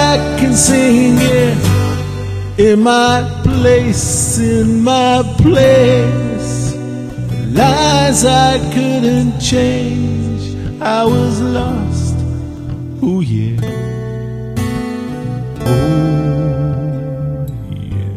back and sing it. In my place, lies I couldn't change. I was lost, oh yeah, oh yeah.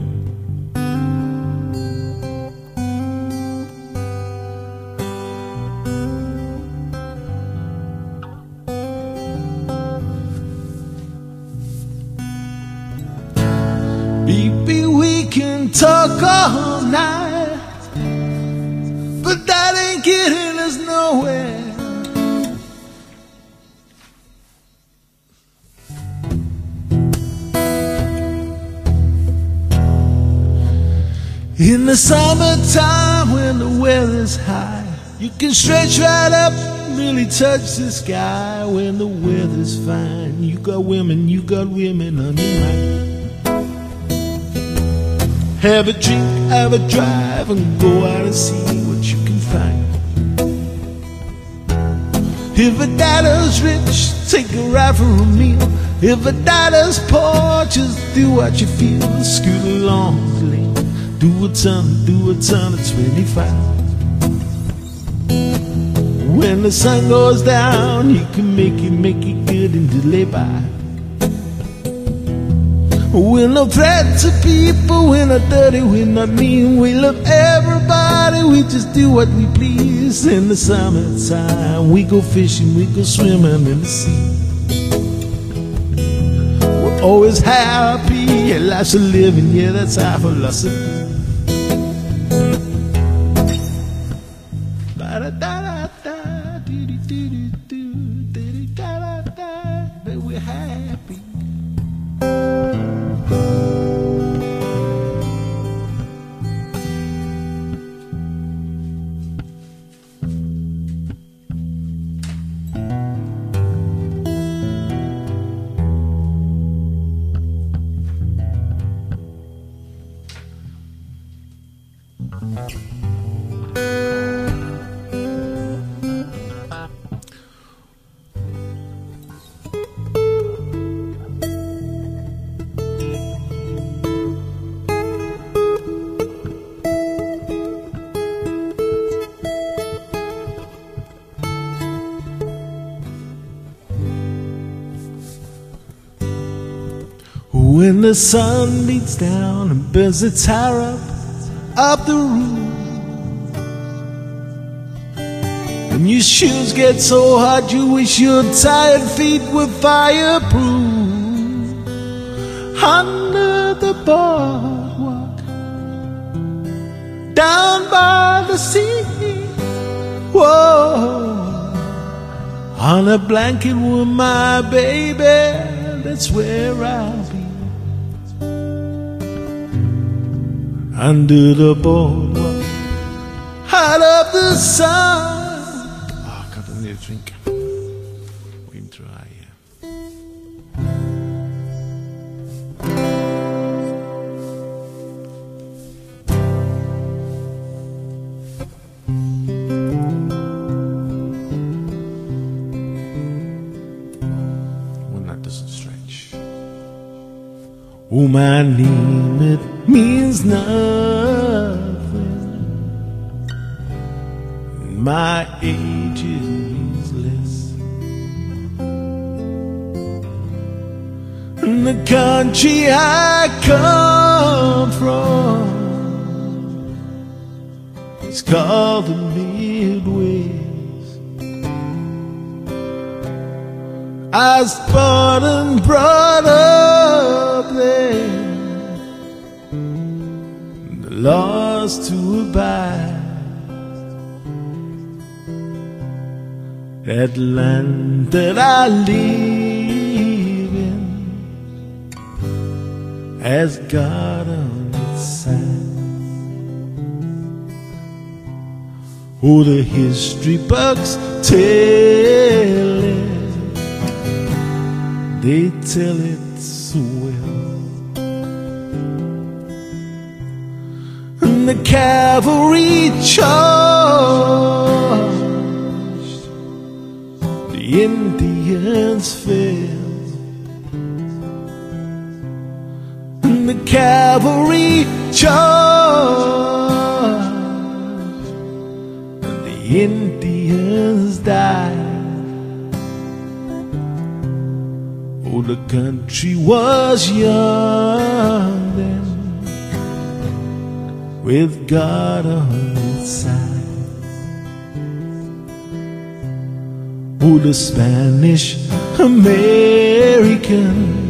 Baby, we can talk all night, but that ain't getting us nowhere. In the summertime when the weather's high, you can stretch right up and really touch the sky. When the weather's fine, you got women on your mind. Have a drink, have a drive, and go out and see what you can find. If a daddy's rich, take a ride for a meal. If a daddy's poor, just do what you feel. Scoot along the lane, do a ton of 25. When the sun goes down, you can make it good and delay by. We're no threat to people, we're not dirty, we're not mean. We love everybody, we just do what we please. In the summertime, we go fishing, we go swimming in the sea. We're always happy, and life's a living, yeah, that's our philosophy. But we're happy. When the sun beats down and burns the tire up the roof, and your shoes get so hot you wish your tired feet were fireproof. Under the boardwalk, down by the sea, whoa, on a blanket with my baby, that's where I'll be. Under the boardwalk, hot up the sun. Oh God, I need a drink. We'll try, yeah. One that doesn't stretch. Oh, my name, it means nothing. My age, it means less. And the country I come from is called the Midwest. I was born and brought up there, lost to abide. That land that I live in has God on its side. Oh, the history books tell it, they tell it so well. And the cavalry charged, the Indians fell. the cavalry charged and the Indians died. Oh, the country was young then, with God on its side. Oh, the Spanish Americans